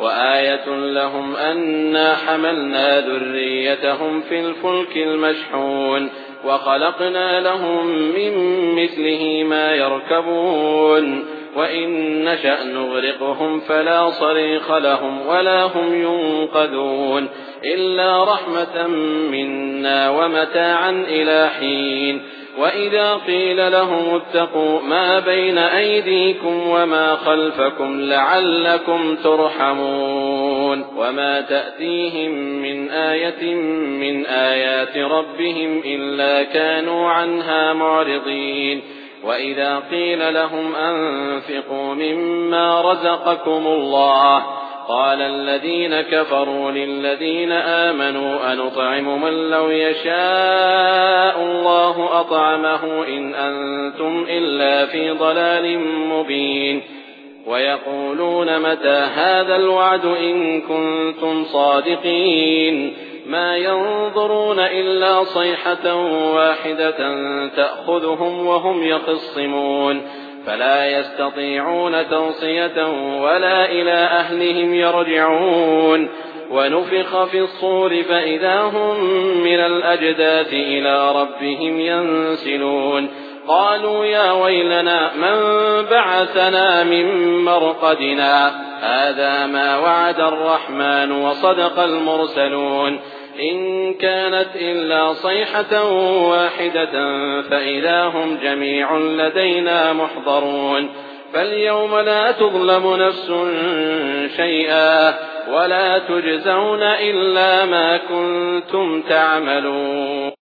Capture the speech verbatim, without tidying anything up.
وآية لهم أنا حملنا ذريتهم في الفلك المشحون وخلقنا لهم من مثله ما يركبون وإن نشأ نغرقهم فلا صريخ لهم ولا هم ينقذون إلا رحمة منا ومتاعا إلى حين. وإذا قيل لهم اتقوا ما بين أيديكم وما خلفكم لعلكم ترحمون وما تأتيهم من آية من آيات ربهم إلا كانوا عنها معرضين. وإذا قيل لهم أنفقوا مما رزقكم الله قال الذين كفروا للذين آمنوا أنطعم من لو يشاء الله أطعمه إن أنتم إلا في ضلال مبين. ويقولون متى هذا الوعد إن كنتم صادقين ما ينظرون إلا صيحة واحدة تأخذهم وهم يخصمون فلا يستطيعون توصية ولا إلى أهلهم يرجعون. ونفخ في الصور فإذا هم من الأجداث إلى ربهم ينسلون قالوا يا ويلنا من بعثنا من مرقدنا هذا ما وعد الرحمن وصدق المرسلون إن كانت إلا صيحة واحدة فإذا هم جميع لدينا محضرون. فاليوم لا تظلم نفس شيئا ولا تجزون إلا ما كنتم تعملون.